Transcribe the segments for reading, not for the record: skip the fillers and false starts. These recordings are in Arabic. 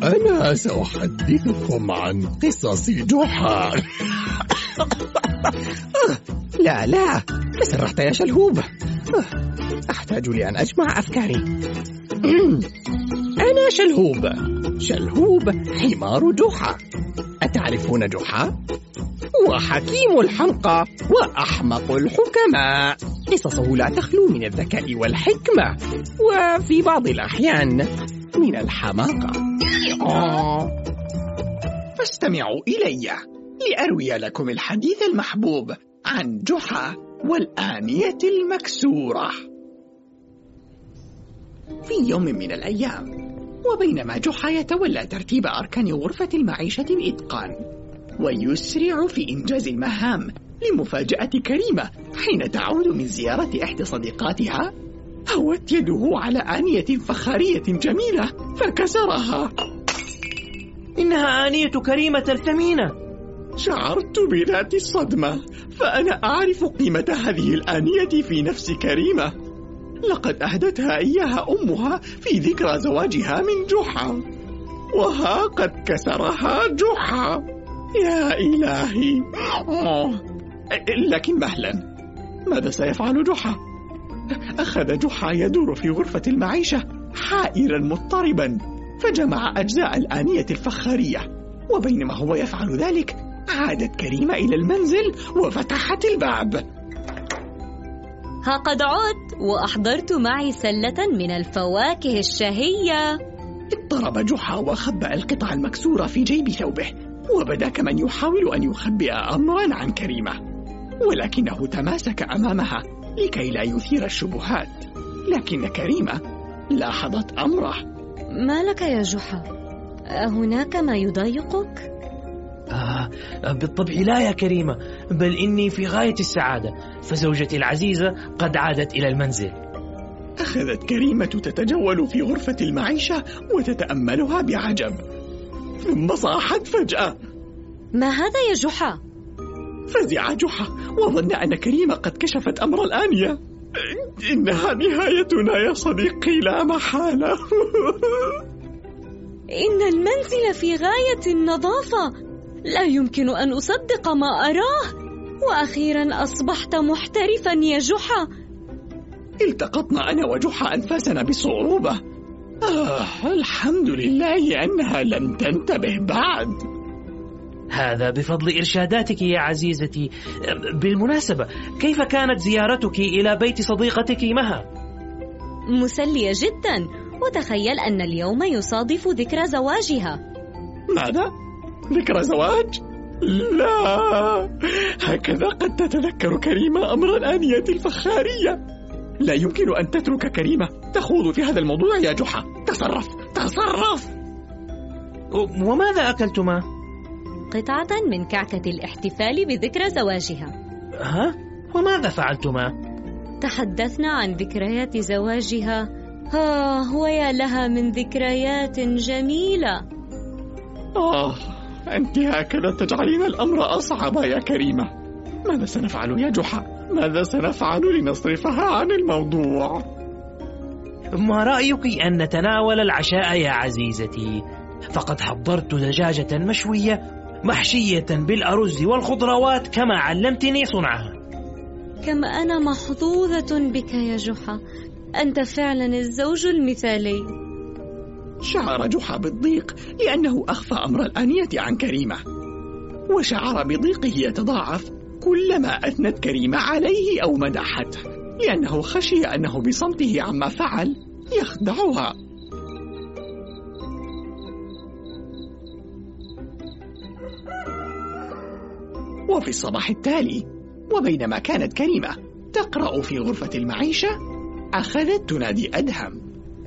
أنا سأحدثكم عن قصص جحا. لا تسرحت يا شلهوب. أحتاج لأن أجمع أفكاري. أنا شلهوب حمار جحا. أتعرفون جحا؟ هو حكيم الحمقى وأحمق الحكماء. قصصه لا تخلو من الذكاء والحكمة، وفي بعض الأحيان من الحماقة. فاستمعوا إلي لأروي لكم الحديث المحبوب عن جحا والآنية المكسورة. في يوم من الأيام، وبينما جحا يتولى ترتيب أركان غرفة المعيشة بإتقان ويسرع في إنجاز المهام لمفاجأة كريمة حين تعود من زيارة إحدى صديقاتها، هوت يده على آنية فخارية جميلة فكسرها. إنها آنية كريمة الثمينة. شعرت بذات الصدمة، فأنا أعرف قيمة هذه الآنية في نفس كريمة. لقد أهدتها إياها أمها في ذكرى زواجها من جحا، وها قد كسرها جحا. يا إلهي. لكن مهلا، ماذا سيفعل جحا؟ أخذ جحا يدور في غرفة المعيشة حائرا مضطربا، فجمع أجزاء الآنية الفخارية، وبينما هو يفعل ذلك عادت كريمة إلى المنزل وفتحت الباب. ها قد عدت وأحضرت معي سلة من الفواكه الشهية. اضطرب جحا وخبأ القطع المكسورة في جيب ثوبه، وبدا كمن يحاول أن يخبئ أمرا عن كريمة، ولكنه تماسك أمامها لكي لا يثير الشبهات. لكن كريمة لاحظت أمره. ما لك يا جحا؟ هناك ما يضايقك؟ بالطبع لا يا كريمة، بل إني في غاية السعادة، فزوجتي العزيزة قد عادت إلى المنزل. أخذت كريمة تتجول في غرفة المعيشة وتتأملها بعجب، ثم صاحت فجأة. ما هذا يا جحا؟ فزع جحا وظن أن كريمة قد كشفت أمر الآنية. إنها نهايتنا يا صديقي لا محالة. إن المنزل في غاية النظافة، لا يمكن أن أصدق ما أراه. وأخيرا أصبحت محترفا يا جحا. التقطنا أنا وجحا أنفاسنا بصعوبة. الحمد لله أنها لم تنتبه بعد. هذا بفضل إرشاداتك يا عزيزتي. بالمناسبة، كيف كانت زيارتك إلى بيت صديقتك مها؟ مسلية جدا، وتخيل أن اليوم يصادف ذكرى زواجها. ماذا؟ ذكرى زواج؟ لا، هكذا قد تتذكر كريمة أمر الآنية الفخارية. لا يمكن أن تترك كريمة تخوض في هذا الموضوع يا جحا. تصرف. وماذا أكلتما؟ قطعة من كعكة الاحتفال بذكرى زواجها. وماذا فعلتما؟ تحدثنا عن ذكريات زواجها. ويا لها من ذكريات جميلة. أنت هكذا تجعلين الأمر أصعب يا كريمة. ماذا سنفعل يا جحا؟ ماذا سنفعل لنصرفها عن الموضوع؟ ما رأيك أن نتناول العشاء يا عزيزتي؟ فقد حضرت دجاجة مشوية محشية بالأرز والخضروات كما علمتني صنعها. كم أنا محظوظة بك يا جحا، أنت فعلا الزوج المثالي. شعر جحا بالضيق لأنه أخفى أمر الآنية عن كريمة، وشعر بضيقه يتضاعف كلما أثنت كريمة عليه أو مدحته، لأنه خشي أنه بصمته عما فعل يخدعها. وفي الصباح التالي، وبينما كانت كريمة تقرأ في غرفة المعيشة، أخذت تنادي أدهم.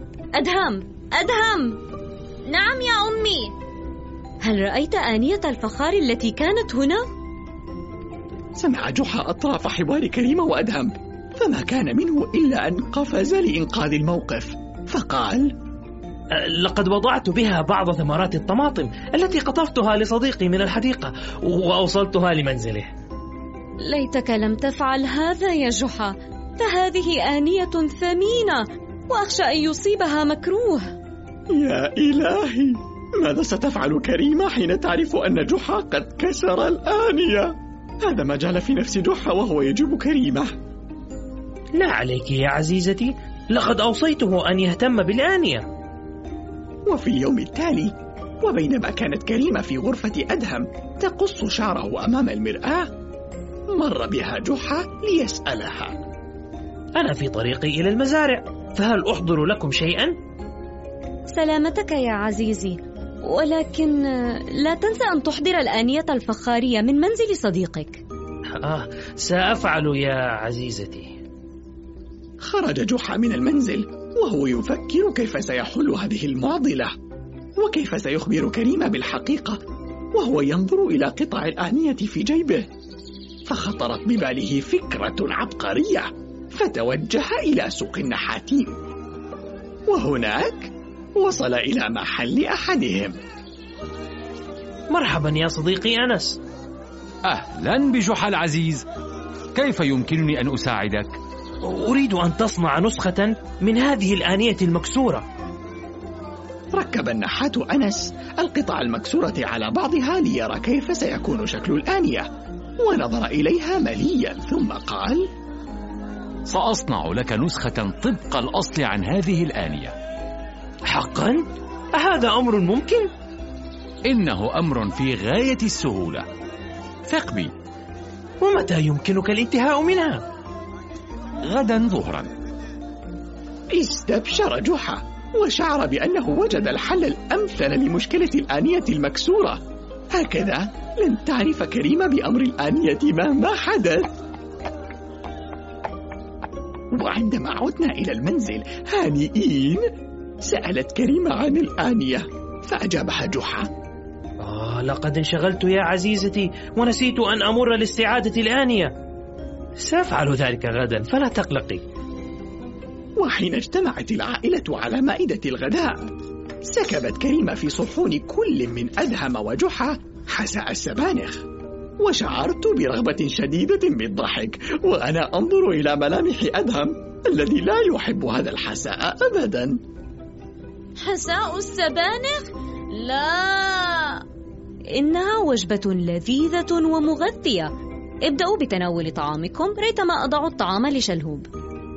نعم يا أمي. هل رأيت آنية الفخار التي كانت هنا؟ سمع جحا أطراف حوار كريمة وأدهم، فما كان منه إلا أن قفز لإنقاذ الموقف، فقال: لقد وضعت بها بعض ثمرات الطماطم التي قطفتها لصديقي من الحديقة وأوصلتها لمنزله. ليتك لم تفعل هذا يا جحا، فهذه آنية ثمينة وأخشى أن يصيبها مكروه. يا إلهي، ماذا ستفعل كريمة حين تعرف أن جحا قد كسر الآنية؟ هذا ما جعل في نفس جحا وهو يجيب كريمة. لا عليك يا عزيزتي، لقد أوصيته أن يهتم بالآنية. وفي اليوم التالي، وبينما كانت كريمة في غرفة أدهم تقص شعره أمام المرآة، مر بها جحا ليسألها: أنا في طريقي إلى المزارع، فهل أحضر لكم شيئا؟ سلامتك يا عزيزي، ولكن لا تنسى أن تحضر الآنية الفخارية من منزل صديقك. سأفعل يا عزيزتي. خرج جحا من المنزل وهو يفكر كيف سيحل هذه المعضلة، وكيف سيخبر كريمة بالحقيقة وهو ينظر إلى قطع الآنية في جيبه. فخطرت بباله فكرة عبقرية، فتوجه إلى سوق النحاتين، وهناك وصل إلى محل أحدهم. مرحبا يا صديقي أنس. أهلا بجحا العزيز، كيف يمكنني أن أساعدك؟ أريد أن تصنع نسخة من هذه الآنية المكسورة. ركب النحات أنس القطع المكسورة على بعضها ليرى كيف سيكون شكل الآنية، ونظر إليها مليا ثم قال: سأصنع لك نسخة طبق الأصل عن هذه الآنية. حقا؟ أهذا أمر ممكن؟ إنه أمر في غاية السهولة، ثق بي. ومتى يمكنك الانتهاء منها؟ غدا ظهرا. استبشر جحا وشعر بأنه وجد الحل الأمثل لمشكلة الآنية المكسورة. هكذا لن تعرف كريمة بأمر الآنية مهما حدث. وعندما عدنا إلى المنزل هانئين، سألت كريمة عن الآنية، فأجابها جحا: لقد انشغلت يا عزيزتي ونسيت أن أمر لاستعادة الآنية. سأفعل ذلك غدا فلا تقلقي. وحين اجتمعت العائلة على مائدة الغداء، سكبت كريمة في صحون كل من أدهم وجحا حساء السبانخ، وشعرت برغبة شديدة بالضحك وأنا أنظر إلى ملامح أدهم الذي لا يحب هذا الحساء أبدا. حساء السبانخ؟ لا، إنها وجبة لذيذة ومغذية. ابدأوا بتناول طعامكم ريتما أضع الطعام لشلهوب.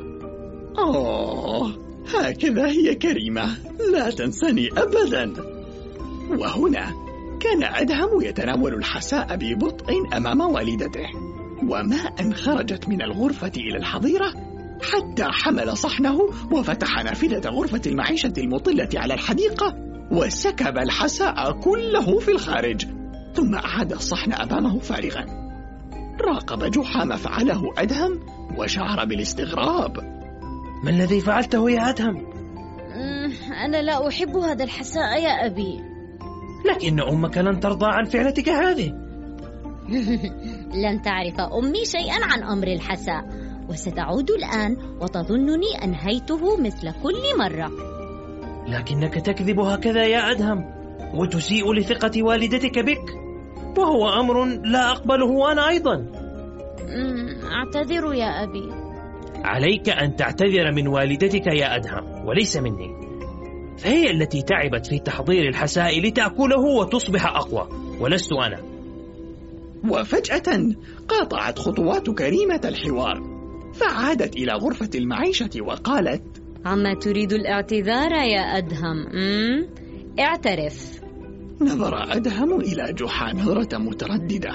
هكذا هي كريمة، لا تنسني أبدا. وهنا كان أدهم يتناول الحساء ببطء أمام والدته، وما أن خرجت من الغرفة إلى الحظيرة حتى حمل صحنه وفتح نافذة غرفة المعيشة المطلة على الحديقة وسكب الحساء كله في الخارج، ثم أعاد الصحن أمامه فارغا. راقب جحا ما فعله أدهم وشعر بالاستغراب. ما الذي فعلته يا أدهم؟ أنا لا أحب هذا الحساء يا أبي. لكن أمك لن ترضى عن فعلتك هذه. لن تعرف أمي شيئا عن أمر الحساء، وستعود الآن وتظنني أنهيته مثل كل مرة. لكنك تكذب هكذا يا أدهم، وتسيء لثقة والدتك بك، وهو أمر لا أقبله أنا أيضا. أعتذر يا أبي. عليك أن تعتذر من والدتك يا أدهم وليس مني، فهي التي تعبت في تحضير الحساء لتأكله وتصبح أقوى، ولست أنا. وفجأة قاطعت خطوات كريمة الحوار، فعادت إلى غرفة المعيشة وقالت: عما تريد الاعتذار يا أدهم؟ اعترف. نظر أدهم إلى جحا نظرة مترددة.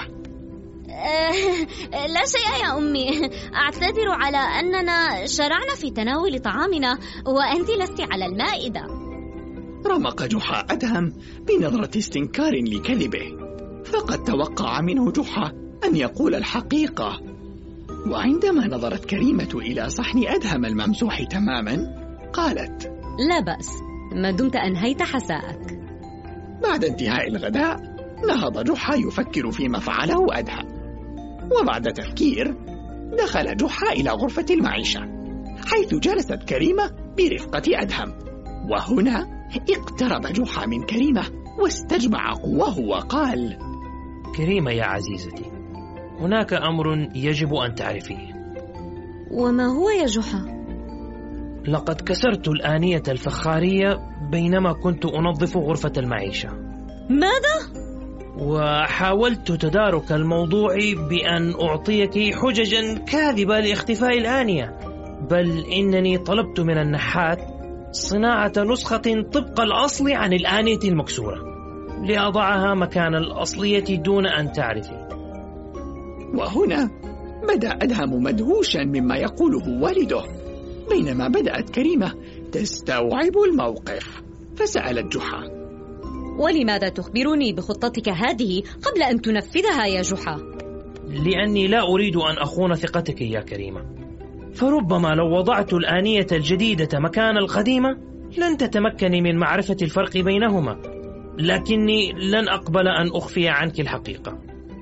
لا شيء يا أمي، أعتذر على أننا شرعنا في تناول طعامنا وأنت لست على المائدة. رمق جحا أدهم بنظرة استنكار لكذبه، فقد توقع منه جحا أن يقول الحقيقة. وعندما نظرت كريمة إلى صحن أدهم الممسوح تماما قالت: لا بأس، ما دمت أنهيت حساءك. بعد انتهاء الغداء نهض جحا يفكر فيما فعله أدهم، وبعد تفكير دخل جحا إلى غرفة المعيشة حيث جلست كريمة برفقة أدهم. وهنا اقترب جحا من كريمة واستجمع قواه وقال: كريمة يا عزيزتي، هناك أمر يجب أن تعرفيه. وما هو يا جحا؟ لقد كسرت الآنية الفخارية بينما كنت أنظف غرفة المعيشة. ماذا؟ وحاولت تدارك الموضوع بأن أعطيك حججا كاذبة لاختفاء الآنية، بل إنني طلبت من النحات صناعة نسخة طبق الأصل عن الآنية المكسورة لأضعها مكان الأصلية دون أن تعرفي. وهنا بدأ أدهم مدهوشا مما يقوله والده، بينما بدأت كريمة تستوعب الموقف، فسألت جحا: ولماذا تخبرني بخطتك هذه قبل أن تنفذها يا جحا؟ لأني لا أريد أن أخون ثقتك يا كريمة، فربما لو وضعت الآنية الجديدة مكان القديمة لن تتمكني من معرفة الفرق بينهما، لكني لن أقبل أن أخفي عنك الحقيقة.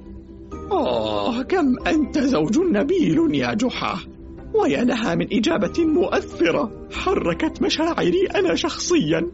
كم أنت زوج نبيل يا جحا، ويا لها من إجابة مؤثرة حركت مشاعري أنا شخصيا.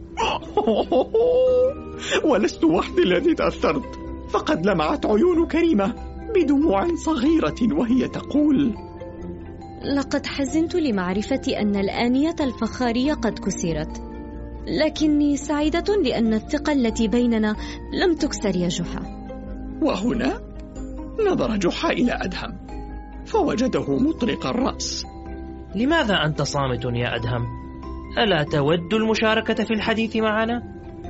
ولست وحدي الذي تأثرت، فقد لمعت عيون كريمة بدموع صغيرة وهي تقول: لقد حزنت لمعرفة أن الآنية الفخارية قد كسرت، لكني سعيدة لأن الثقة التي بيننا لم تكسر يا جحا. وهنا نظر جحا إلى أدهم فوجده مطرق الرأس. لماذا أنت صامت يا أدهم؟ ألا تود المشاركة في الحديث معنا؟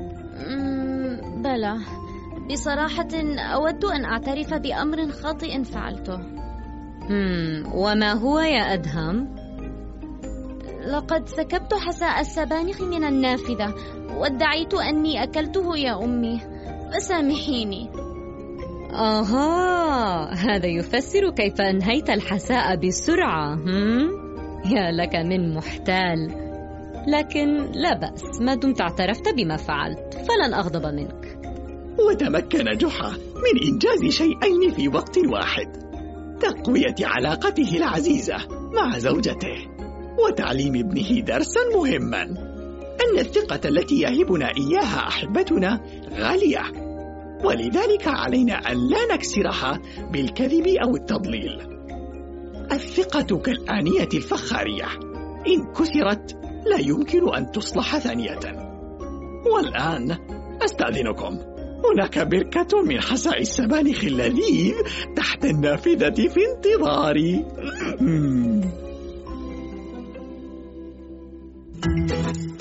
بلى، بصراحة أود أن أعترف بأمر خاطئ فعلته. وما هو يا أدهم؟ لقد سكبت حساء السبانخ من النافذة وادعيت أني أكلته يا أمي، فسامحيني. هذا يفسر كيف أنهيت الحساء بسرعة. يا لك من محتال، لكن لا بأس، ما دمت اعترفت بما فعلت فلن أغضب منك. وتمكن جحا من إنجاز شيئين في وقت واحد: تقوية علاقته العزيزة مع زوجته، وتعليم ابنه درسا مهما: أن الثقة التي يهبنا إياها أحبتنا غالية، ولذلك علينا أن لا نكسرها بالكذب أو التضليل. الثقة كالآنية الفخارية، إن كسرت لا يمكن أن تصلح ثانية. والآن أستأذنكم، هناك بركة من حساء السبانخ اللذيذ تحت النافذة في انتظاري.